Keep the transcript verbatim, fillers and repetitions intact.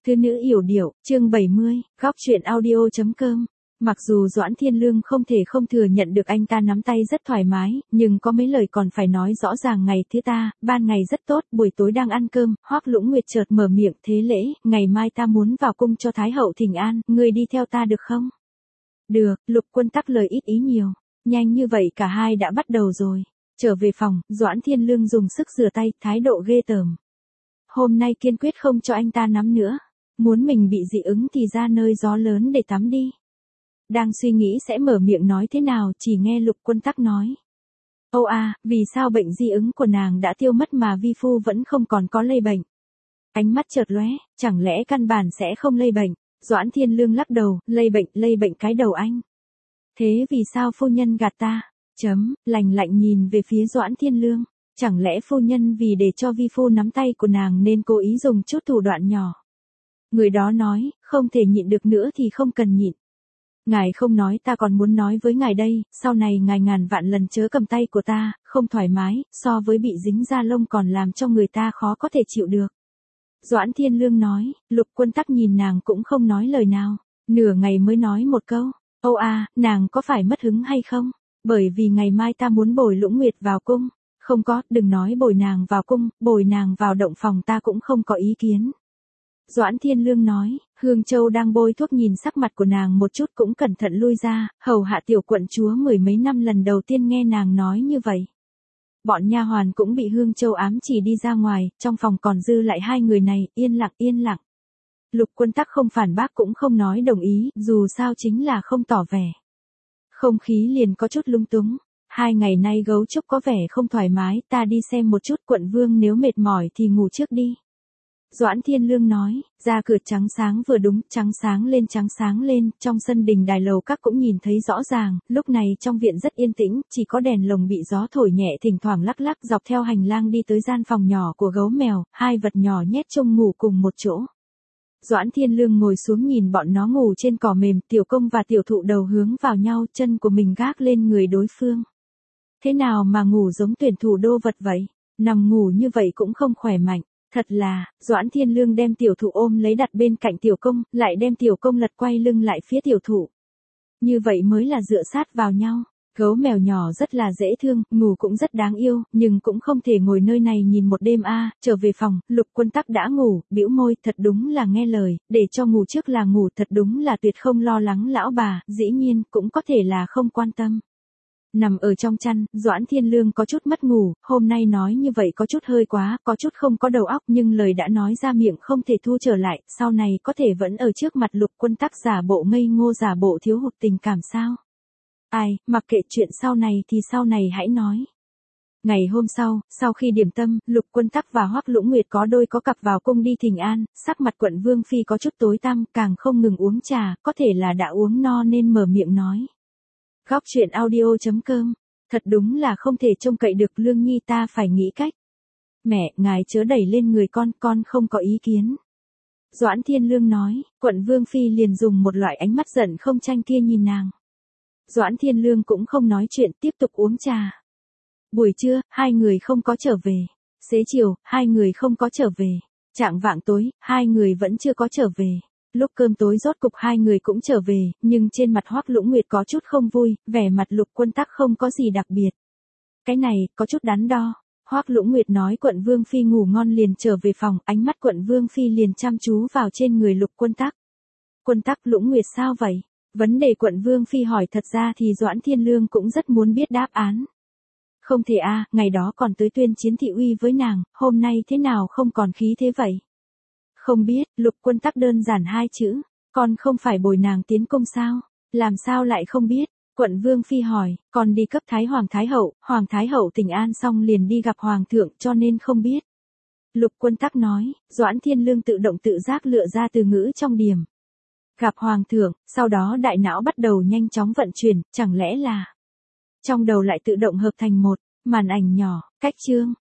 Thư nữ yểu điệu, chương bảy mươi, góc truyện audio.com. Mặc dù Doãn Thiên Lương không thể không thừa nhận được anh ta nắm tay rất thoải mái, nhưng có mấy lời còn phải nói rõ ràng. Ngày thứ ta, ban ngày rất tốt, buổi tối đang ăn cơm, Hoắc Lũng Nguyệt chợt mở miệng, thế lễ, ngày mai ta muốn vào cung cho Thái hậu thỉnh an, ngươi đi theo ta được không? Được, Lục Quân Tắc lời ít ý nhiều, nhanh như vậy cả hai đã bắt đầu rồi. Trở về phòng, Doãn Thiên Lương dùng sức rửa tay, thái độ ghê tởm. Hôm nay kiên quyết không cho anh ta nắm nữa. Muốn mình bị dị ứng thì ra nơi gió lớn để tắm đi. Đang suy nghĩ sẽ mở miệng nói thế nào, chỉ nghe Lục Quân Tắc nói. Âu à, vì sao bệnh dị ứng của nàng đã tiêu mất mà vi phu vẫn không còn có lây bệnh? Ánh mắt chợt lóe, chẳng lẽ căn bản sẽ không lây bệnh? Doãn Thiên Lương lắc đầu, lây bệnh, lây bệnh cái đầu anh. Thế vì sao phu nhân gạt ta? Chấm, lạnh lạnh nhìn về phía Doãn Thiên Lương. Chẳng lẽ phu nhân vì để cho vi phu nắm tay của nàng nên cố ý dùng chút thủ đoạn nhỏ? Người đó nói, không thể nhịn được nữa thì không cần nhịn. Ngài không nói ta còn muốn nói với ngài đây, sau này ngài ngàn vạn lần chớ cầm tay của ta, không thoải mái, so với bị dính da lông còn làm cho người ta khó có thể chịu được. Doãn Thiên Lương nói, Lục Quân Tắc nhìn nàng cũng không nói lời nào, nửa ngày mới nói một câu, Âu à, nàng có phải mất hứng hay không? Bởi vì ngày mai ta muốn bồi Lũng Nguyệt vào cung. Không có, đừng nói bồi nàng vào cung, bồi nàng vào động phòng ta cũng không có ý kiến. Doãn Thiên Lương nói, Hương Châu đang bôi thuốc nhìn sắc mặt của nàng một chút cũng cẩn thận lui ra, hầu hạ tiểu quận chúa mười mấy năm lần đầu tiên nghe nàng nói như vậy. Bọn nha hoàn cũng bị Hương Châu ám chỉ đi ra ngoài, trong phòng còn dư lại hai người này, yên lặng yên lặng. Lục Quân Tắc không phản bác cũng không nói đồng ý, dù sao chính là không tỏ vẻ. Không khí liền có chút lung túng. Hai ngày nay gấu trúc có vẻ không thoải mái, ta đi xem một chút, quận vương nếu mệt mỏi thì ngủ trước đi. Doãn Thiên Lương nói, ra cửa trắng sáng vừa đúng, trắng sáng lên trắng sáng lên, trong sân đình đài lầu các cũng nhìn thấy rõ ràng, lúc này trong viện rất yên tĩnh, chỉ có đèn lồng bị gió thổi nhẹ thỉnh thoảng lắc lắc dọc theo hành lang đi tới gian phòng nhỏ của gấu mèo, hai vật nhỏ nhét chung ngủ cùng một chỗ. Doãn Thiên Lương ngồi xuống nhìn bọn nó ngủ trên cỏ mềm, tiểu công và tiểu thụ đầu hướng vào nhau, chân của mình gác lên người đối phương. Thế nào mà ngủ giống tuyển thủ đô vật vậy? Nằm ngủ như vậy cũng không khỏe mạnh. Thật là, Doãn Thiên Lương đem tiểu thụ ôm lấy đặt bên cạnh tiểu công, lại đem tiểu công lật quay lưng lại phía tiểu thụ. Như vậy mới là dựa sát vào nhau. Gấu mèo nhỏ rất là dễ thương, ngủ cũng rất đáng yêu, nhưng cũng không thể ngồi nơi này nhìn một đêm a. À, trở về phòng, Lục Quân Tắc đã ngủ, bĩu môi, thật đúng là nghe lời, để cho ngủ trước là ngủ, thật đúng là tuyệt không lo lắng lão bà, dĩ nhiên, cũng có thể là không quan tâm. Nằm ở trong chăn, Doãn Thiên Lương có chút mất ngủ, hôm nay nói như vậy có chút hơi quá, có chút không có đầu óc, nhưng lời đã nói ra miệng không thể thu trở lại, sau này có thể vẫn ở trước mặt Lục Quân Tắc giả bộ ngây ngô giả bộ thiếu hụt tình cảm sao? Ai, mặc kệ chuyện sau này thì sau này hãy nói. Ngày hôm sau, sau khi điểm tâm, Lục Quân Tắc và Hoắc Lũng Nguyệt có đôi có cặp vào cung đi thỉnh an, sắc mặt quận vương phi có chút tối tăm, càng không ngừng uống trà, có thể là đã uống no nên mở miệng nói. Góc truyện audio.com, thật đúng là không thể trông cậy được Lương Nhi, ta phải nghĩ cách. Mẹ, ngài chớ đẩy lên người con, con không có ý kiến. Doãn Thiên Lương nói, quận vương phi liền dùng một loại ánh mắt giận không tranh kia nhìn nàng. Doãn Thiên Lương cũng không nói chuyện, tiếp tục uống trà. Buổi trưa, hai người không có trở về. Xế chiều, hai người không có trở về. Chạng vạng tối, hai người vẫn chưa có trở về. Lúc cơm tối rốt cục hai người cũng trở về, nhưng trên mặt Hoắc Lũng Nguyệt có chút không vui, vẻ mặt Lục Quân Tắc không có gì đặc biệt. Cái này, có chút đắn đo. Hoắc Lũng Nguyệt nói quận vương phi ngủ ngon liền trở về phòng, ánh mắt quận vương phi liền chăm chú vào trên người Lục Quân Tắc. Quân Tắc, Lũng Nguyệt sao vậy? Vấn đề quận vương phi hỏi thật ra thì Doãn Thiên Lương cũng rất muốn biết đáp án. Không thể a, à, ngày đó còn tới tuyên chiến thị uy với nàng, hôm nay thế nào không còn khí thế vậy? Không biết, Lục Quân Tắc đơn giản hai chữ, con không phải bồi nàng tiến cung sao? Làm sao lại không biết? Quận vương phi hỏi, con đi cấp Thái Hoàng Thái Hậu, Hoàng Thái Hậu thỉnh an xong liền đi gặp Hoàng thượng cho nên không biết. Lục Quân Tắc nói, Doãn Thiên Lương tự động tự giác lựa ra từ ngữ trong điểm. Gặp Hoàng thượng, sau đó đại não bắt đầu nhanh chóng vận chuyển, chẳng lẽ là... Trong đầu lại tự động hợp thành một màn ảnh nhỏ, cách chương.